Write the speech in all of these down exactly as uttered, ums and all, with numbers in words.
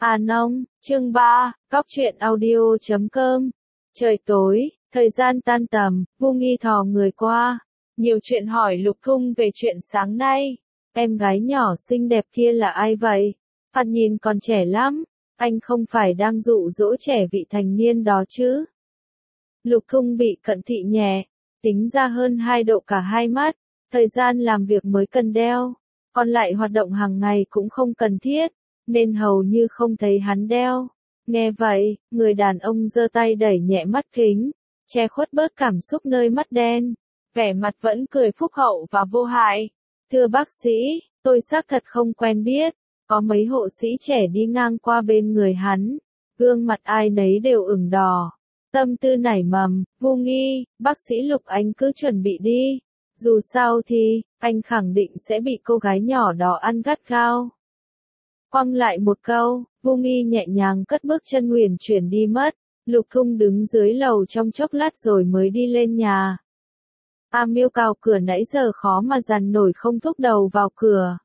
À nông, chương ba, cóc truyện audio chấm com. Trời tối, thời gian tan tầm, Vu Nghi thò người qua. Nhiều chuyện hỏi Lục Thung về chuyện sáng nay. Em gái nhỏ xinh đẹp kia là ai vậy? Thoạt nhìn còn trẻ lắm. Anh không phải đang dụ dỗ trẻ vị thành niên đó chứ? Lục Thung bị cận thị nhẹ, tính ra hơn hai độ cả hai mắt. Thời gian làm việc mới cần đeo, còn lại hoạt động hàng ngày cũng không cần thiết, nên hầu như không thấy hắn đeo. Nghe vậy, người đàn ông giơ tay đẩy nhẹ mắt kính, che khuất bớt cảm xúc nơi mắt đen, vẻ mặt vẫn cười phúc hậu và vô hại. Thưa bác sĩ, tôi xác thật không quen biết, có mấy hộ sĩ trẻ đi ngang qua bên người hắn, gương mặt ai nấy đều ửng đỏ. Tâm tư nảy mầm, Vu Nghi, bác sĩ Lục anh cứ chuẩn bị đi. Dù sao thì, anh khẳng định sẽ bị cô gái nhỏ đó ăn gắt gao. Quăng lại một câu, Vu Nghi nhẹ nhàng cất bước chân huyền chuyển đi mất. Lục Thung đứng dưới lầu trong chốc lát rồi mới đi lên nhà. A Miêu cào cửa nãy giờ khó mà dằn nổi không thúc đầu vào cửa.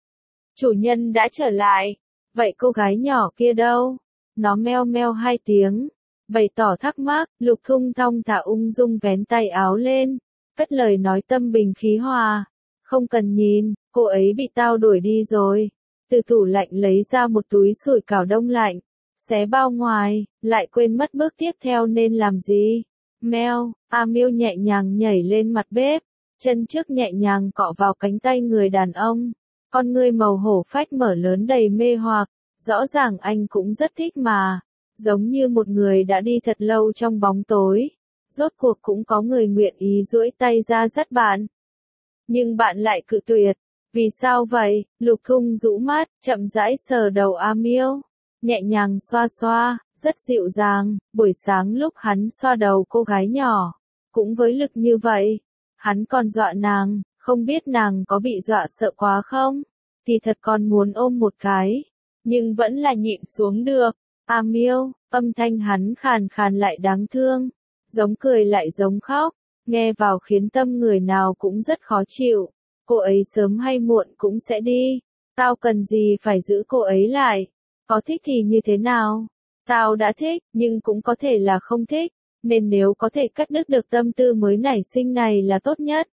Chủ nhân đã trở lại. Vậy cô gái nhỏ kia đâu? Nó meo meo hai tiếng, bày tỏ thắc mắc. Lục Thung thong thả ung dung vén tay áo lên, cất lời nói tâm bình khí hòa. Không cần nhìn, cô ấy bị tao đuổi đi rồi. Từ tủ lạnh lấy ra một túi sủi cảo đông lạnh, xé bao ngoài, lại quên mất bước tiếp theo nên làm gì. Meo, A Miêu nhẹ nhàng nhảy lên mặt bếp, chân trước nhẹ nhàng cọ vào cánh tay người đàn ông. Con ngươi màu hổ phách mở lớn đầy mê hoặc, rõ ràng anh cũng rất thích mà. Giống như một người đã đi thật lâu trong bóng tối. Rốt cuộc cũng có người nguyện ý duỗi tay ra dắt bạn. Nhưng bạn lại cự tuyệt. Vì sao vậy? Lục Thung rũ mắt, chậm rãi sờ đầu A Miêu, nhẹ nhàng xoa xoa, rất dịu dàng. Buổi sáng lúc hắn xoa đầu cô gái nhỏ, cũng với lực như vậy, hắn còn dọa nàng, không biết nàng có bị dọa sợ quá không? Thì thật còn muốn ôm một cái, nhưng vẫn là nhịn xuống được. A Miêu, âm thanh hắn khàn khàn lại đáng thương, giống cười lại giống khóc, nghe vào khiến tâm người nào cũng rất khó chịu. Cô ấy sớm hay muộn cũng sẽ đi, tao cần gì phải giữ cô ấy lại, có thích thì như thế nào? Tao đã thích, nhưng cũng có thể là không thích, nên nếu có thể cắt đứt được tâm tư mới nảy sinh này là tốt nhất.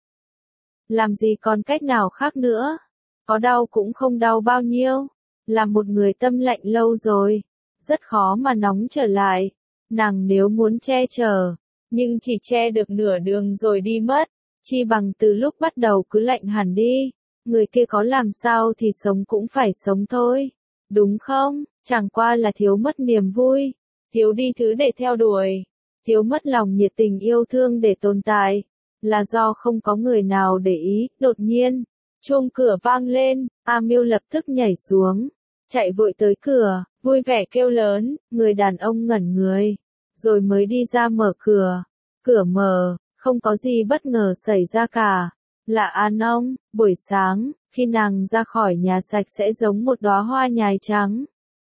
Làm gì còn cách nào khác nữa, có đau cũng không đau bao nhiêu, là một người tâm lạnh lâu rồi, rất khó mà nóng trở lại. Nàng nếu muốn che chở, nhưng chỉ che được nửa đường rồi đi mất, chi bằng từ lúc bắt đầu cứ lạnh hẳn đi. Người kia có làm sao thì sống cũng phải sống thôi, đúng không? Chẳng qua là thiếu mất niềm vui, thiếu đi thứ để theo đuổi, thiếu mất lòng nhiệt tình yêu thương để tồn tại, là do không có người nào để ý. Đột nhiên, chuông cửa vang lên, A Miêu lập tức nhảy xuống, chạy vội tới cửa, vui vẻ kêu lớn. Người đàn ông ngẩn người, rồi mới đi ra mở cửa. Cửa mở, không có gì bất ngờ xảy ra cả. Là A Nông. Buổi sáng, khi nàng ra khỏi nhà sạch sẽ giống một đóa hoa nhài trắng.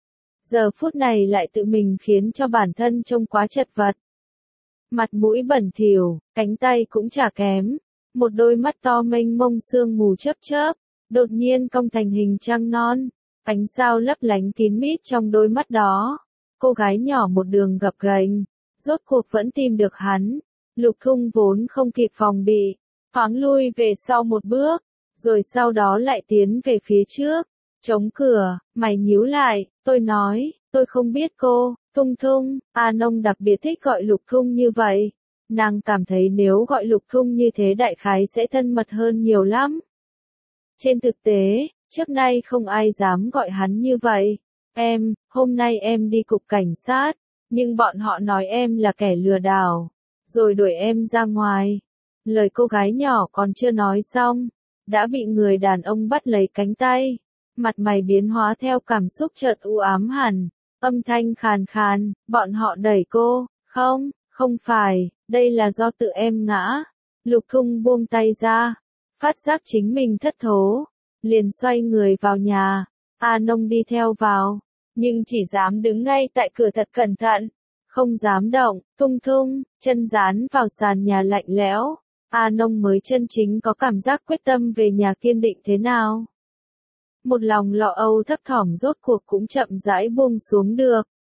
Giờ phút này lại tự mình khiến cho bản thân trông quá chật vật. Mặt mũi bẩn thỉu, cánh tay cũng chả kém. Một đôi mắt to mênh mông sương mù chớp chớp, đột nhiên cong thành hình trăng non. Ánh sao lấp lánh kín mít trong đôi mắt đó. Cô gái nhỏ một đường gập ghềnh, rốt cuộc vẫn tìm được hắn. Lục Thung vốn không kịp phòng bị, thoáng lui về sau một bước, rồi sau đó lại tiến về phía trước, chống cửa, mày nhíu lại. Tôi nói, tôi không biết cô. Thung Thung. A Nông đặc biệt thích gọi Lục Thung như vậy. Nàng cảm thấy nếu gọi Lục Thung như thế đại khái sẽ thân mật hơn nhiều lắm. Trên thực tế, trước nay không ai dám gọi hắn như vậy. Em, hôm nay em đi cục cảnh sát, nhưng bọn họ nói em là kẻ lừa đảo, rồi đuổi em ra ngoài. Lời cô gái nhỏ còn chưa nói xong, đã bị người đàn ông bắt lấy cánh tay. Mặt mày biến hóa theo cảm xúc chợt u ám hẳn, âm thanh khàn khàn. Bọn họ đẩy cô, không, không phải, đây là do tự em ngã. Lục Thung buông tay ra, phát giác chính mình thất thố, liền xoay người vào nhà. A Nông đi theo vào, nhưng chỉ dám đứng ngay tại cửa thật cẩn thận, không dám động. Thung Thung, chân dán vào sàn nhà lạnh lẽo. A Nông mới chân chính có cảm giác quyết tâm về nhà kiên định thế nào. một lòng lo âu thấp thỏm rốt cuộc cũng chậm rãi buông xuống được.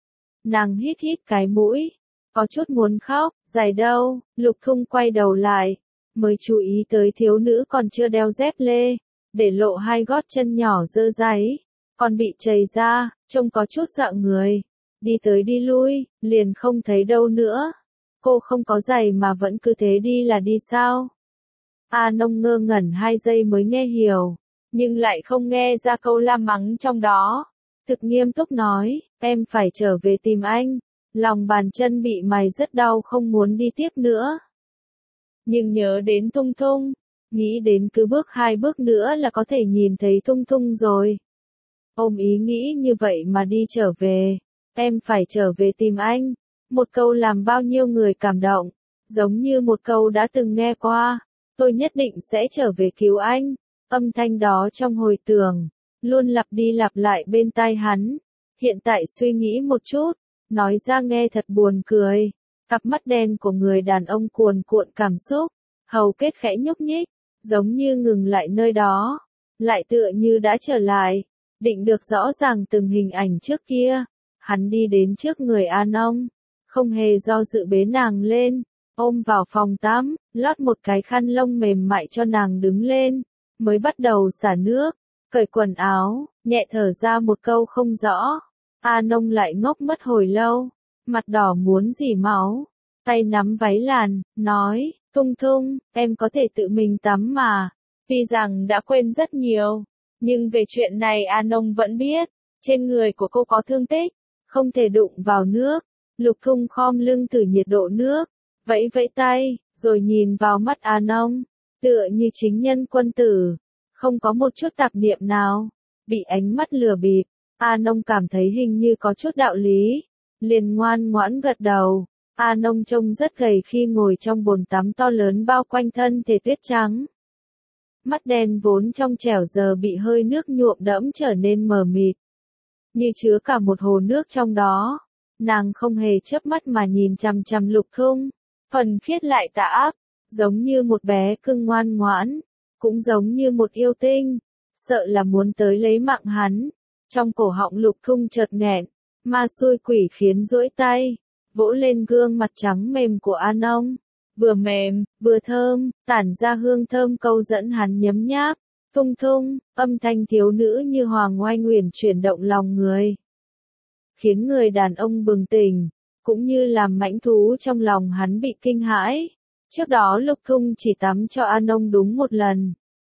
Nàng hít hít cái mũi, có chút muốn khóc, giày đâu, Lục Thung quay đầu lại, mới chú ý tới thiếu nữ còn chưa đeo dép lê, để lộ hai gót chân nhỏ dơ dáy, còn bị trầy ra, trông có chút dọa người. Đi tới đi lui, liền không thấy đâu nữa. Cô không có giày mà vẫn cứ thế đi là đi sao? A Nông ngơ ngẩn hai giây mới nghe hiểu, nhưng lại không nghe ra câu la mắng trong đó. Thực nghiêm túc nói, em phải trở về tìm anh. Lòng bàn chân bị mài rất đau không muốn đi tiếp nữa. Nhưng nhớ đến Thung Thung, nghĩ đến cứ bước hai bước nữa là có thể nhìn thấy Thung Thung rồi. Ôm ý nghĩ như vậy mà đi trở về. Em phải trở về tìm anh. Một câu làm bao nhiêu người cảm động, giống như một câu đã từng nghe qua. Tôi nhất định sẽ trở về cứu anh. Âm thanh đó trong hồi tưởng, luôn lặp đi lặp lại bên tai hắn. Hiện tại suy nghĩ một chút, nói ra nghe thật buồn cười. Cặp mắt đen của người đàn ông cuồn cuộn cảm xúc, hầu kết khẽ nhúc nhích, giống như ngừng lại nơi đó, lại tựa như đã trở lại, định được rõ ràng từng hình ảnh trước kia. Hắn đi đến trước người A Nông, không hề do dự bế nàng lên, ôm vào phòng tắm, lót một cái khăn lông mềm mại cho nàng đứng lên, mới bắt đầu xả nước, cởi quần áo, nhẹ thở ra một câu không rõ. A Nông lại ngốc mất hồi lâu, mặt đỏ muốn rỉ máu, tay nắm váy làn, nói, Thung Thung, em có thể tự mình tắm mà. Tuy rằng đã quên rất nhiều, nhưng về chuyện này A Nông vẫn biết, trên người của cô có thương tích, không thể đụng vào nước. Lục Thung khom lưng thử nhiệt độ nước, vẫy vẫy tay, rồi nhìn vào mắt A Nông, tựa như chính nhân quân tử, không có một chút tạp niệm nào, bị ánh mắt lừa bịp. A Nông cảm thấy hình như có chút đạo lý, liền ngoan ngoãn gật đầu. A Nông trông rất gầy khi ngồi trong bồn tắm to lớn bao quanh thân thể tuyết trắng. Mắt đen vốn trong trẻo giờ bị hơi nước nhuộm đẫm trở nên mờ mịt, như chứa cả một hồ nước trong đó. Nàng không hề chớp mắt mà nhìn chằm chằm Lục Thung, thuần khiết lại tà ác, giống như một bé cưng ngoan ngoãn, cũng giống như một yêu tinh, sợ là muốn tới lấy mạng hắn. Trong cổ họng Lục Thung chợt nghẹn, ma xui quỷ khiến duỗi tay, vỗ lên gương mặt trắng mềm của A Nông, vừa mềm, vừa thơm, tản ra hương thơm câu dẫn hắn nhấm nháp. Thung Thung, âm thanh thiếu nữ như hoàng oanh nguyền chuyển động lòng người, khiến người đàn ông bừng tỉnh, cũng như làm mãnh thú trong lòng hắn bị kinh hãi. Trước đó Lục Thung chỉ tắm cho A Nông đúng một lần.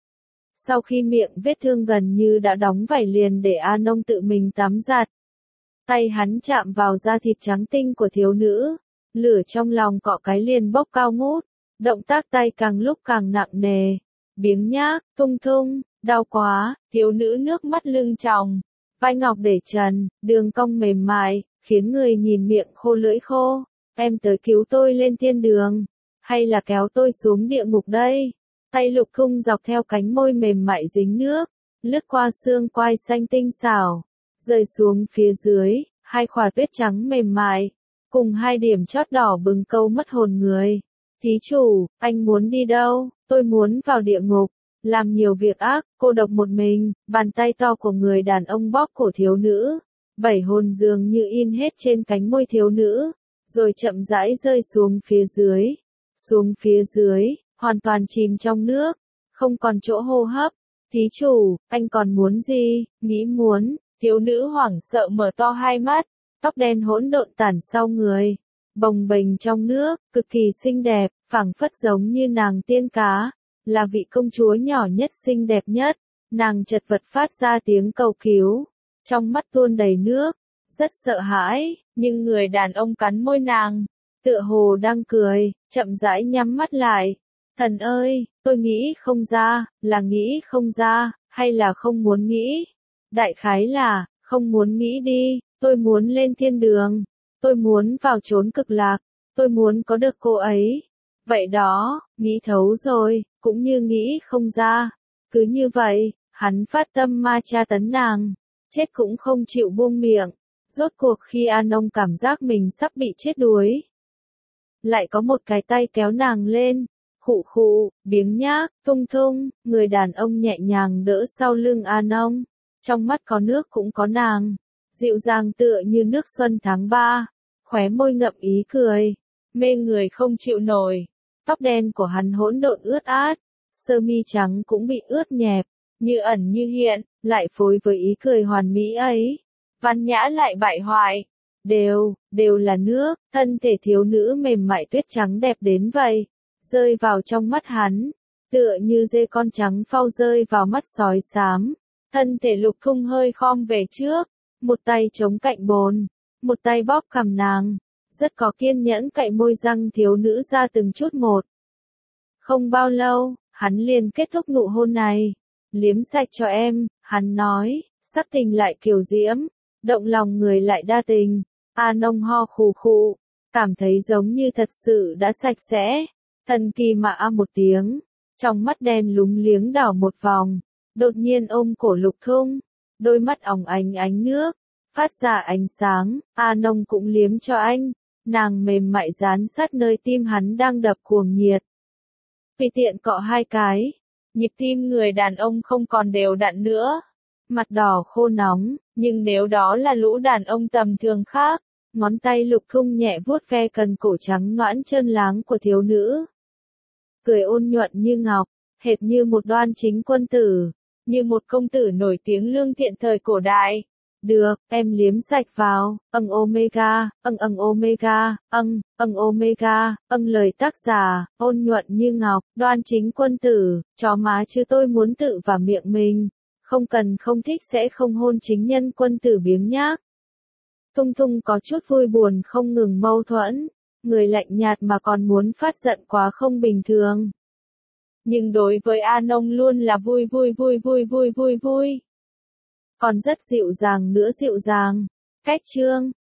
Sau khi miệng vết thương gần như đã đóng vảy liền để A Nông tự mình tắm giặt. Tay hắn chạm vào da thịt trắng tinh của thiếu nữ, lửa trong lòng cọ cái liền bốc cao ngút, động tác tay càng lúc càng nặng nề. Biếng nhác, Thung Thung, đau quá, thiếu nữ nước mắt lưng tròng, vai ngọc để trần, đường cong mềm mại, khiến người nhìn miệng khô lưỡi khô. Em tới cứu tôi lên thiên đường, hay là kéo tôi xuống địa ngục đây? Tay Lục Thung dọc theo cánh môi mềm mại dính nước, lướt qua xương quai xanh tinh xảo, rơi xuống phía dưới, hai khỏa tuyết trắng mềm mại, cùng hai điểm chót đỏ bừng câu mất hồn người. Thí chủ, anh muốn đi đâu? Tôi muốn vào địa ngục, làm nhiều việc ác, cô độc một mình. Bàn tay to của người đàn ông bóp cổ thiếu nữ, bảy hồn dường như in hết trên cánh môi thiếu nữ, rồi chậm rãi rơi xuống phía dưới, xuống phía dưới, hoàn toàn chìm trong nước, không còn chỗ hô hấp. Thí chủ, anh còn muốn gì? Nghĩ muốn, thiếu nữ hoảng sợ mở to hai mắt, tóc đen hỗn độn tản sau người, bồng bềnh trong nước, cực kỳ xinh đẹp, phảng phất giống như nàng tiên cá, là vị công chúa nhỏ nhất xinh đẹp nhất. Nàng chật vật phát ra tiếng cầu cứu, trong mắt tuôn đầy nước, rất sợ hãi, nhưng người đàn ông cắn môi nàng, tựa hồ đang cười, chậm rãi nhắm mắt lại. Thần ơi, tôi nghĩ không ra, là nghĩ không ra, hay là không muốn nghĩ? Đại khái là, không muốn nghĩ đi, tôi muốn lên thiên đường, tôi muốn vào chốn cực lạc, tôi muốn có được cô ấy. Vậy đó, nghĩ thấu rồi, cũng như nghĩ không ra. Cứ như vậy, hắn phát tâm ma tra tấn nàng, chết cũng không chịu buông miệng. Rốt cuộc khi A Nông cảm giác mình sắp bị chết đuối, lại có một cái tay kéo nàng lên. Khụ khụ, biếng nhác, Thung Thung, người đàn ông nhẹ nhàng đỡ sau lưng A Nông, trong mắt có nước cũng có nàng, dịu dàng tựa như nước xuân tháng ba, khóe môi ngậm ý cười, mê người không chịu nổi. Tóc đen của hắn hỗn độn ướt át, sơ mi trắng cũng bị ướt nhẹp, như ẩn như hiện, lại phối với ý cười hoàn mỹ ấy. Văn nhã lại bại hoại, đều, đều là nước, thân thể thiếu nữ mềm mại tuyết trắng đẹp đến vậy, rơi vào trong mắt hắn, tựa như dê con trắng phao rơi vào mắt sói xám. Thân thể Lục Thung hơi khom về trước, một tay chống cạnh bồn, một tay bóp cằm nàng, rất có kiên nhẫn cạy môi răng thiếu nữ ra từng chút một. Không bao lâu, hắn liền kết thúc nụ hôn này. Liếm sạch cho em, hắn nói, sắc tình lại kiều diễm, động lòng người lại đa tình. A Nông ho khù khụ, cảm thấy giống như thật sự đã sạch sẽ. Thần kỳ mà a một tiếng, trong mắt đen lúng liếng đảo một vòng, đột nhiên ôm cổ Lục Thung, đôi mắt óng ánh ánh nước, phát ra ánh sáng. A Nông cũng liếm cho anh, nàng mềm mại dán sát nơi tim hắn đang đập cuồng nhiệt. Tùy tiện cọ hai cái, nhịp tim người đàn ông không còn đều đặn nữa, mặt đỏ khô nóng, nhưng nếu đó là lũ đàn ông tầm thường khác, ngón tay Lục Thung nhẹ vuốt ve cần cổ trắng nõn trơn láng của thiếu nữ. Cười ôn nhuận như ngọc, hệt như một đoan chính quân tử, như một công tử nổi tiếng lương thiện thời cổ đại. Được, em liếm sạch vào, âng omega, âng âng omega, âng, âng omega, âng lời tác giả, ôn nhuận như ngọc, đoan chính quân tử, chó má chứ tôi muốn tự vào miệng mình, không cần không thích sẽ không hôn chính nhân quân tử biếng nhác. Thung Thung có chút vui buồn không ngừng mâu thuẫn, người lạnh nhạt mà còn muốn phát giận quá không bình thường. Nhưng đối với A Nông luôn là vui vui vui vui vui vui vui. Còn rất dịu dàng nữa dịu dàng. Cách chương